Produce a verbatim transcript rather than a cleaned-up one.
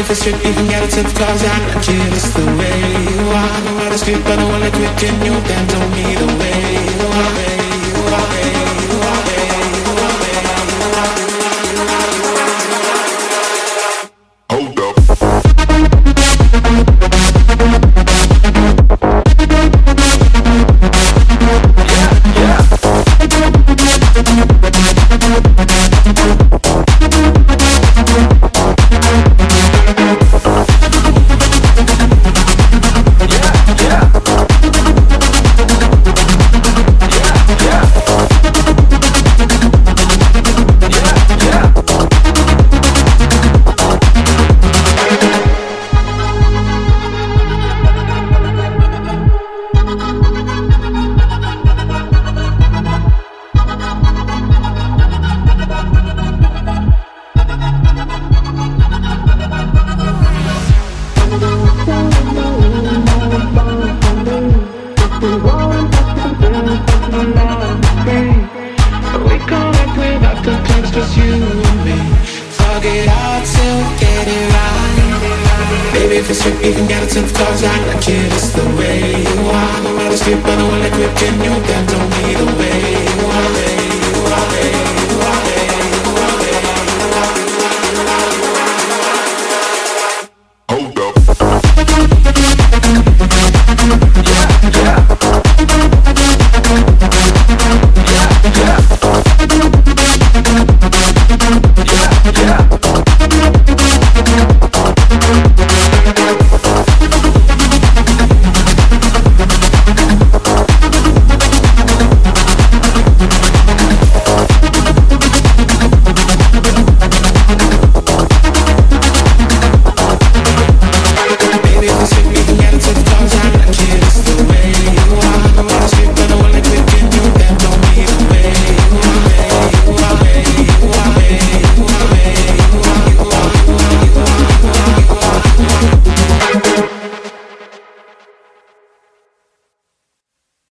if it's strip, you can get it to the cause I like it, it's the way you are. No matter strip, I don't wanna quit, can you bend on me the way you are, way you are, way you are, way you are, way you are, way you are. Hold up. If it's strip, you can get it to the cause I like it, it's the way you are. No matter strip, I don't wanna quit, can you bend on me the way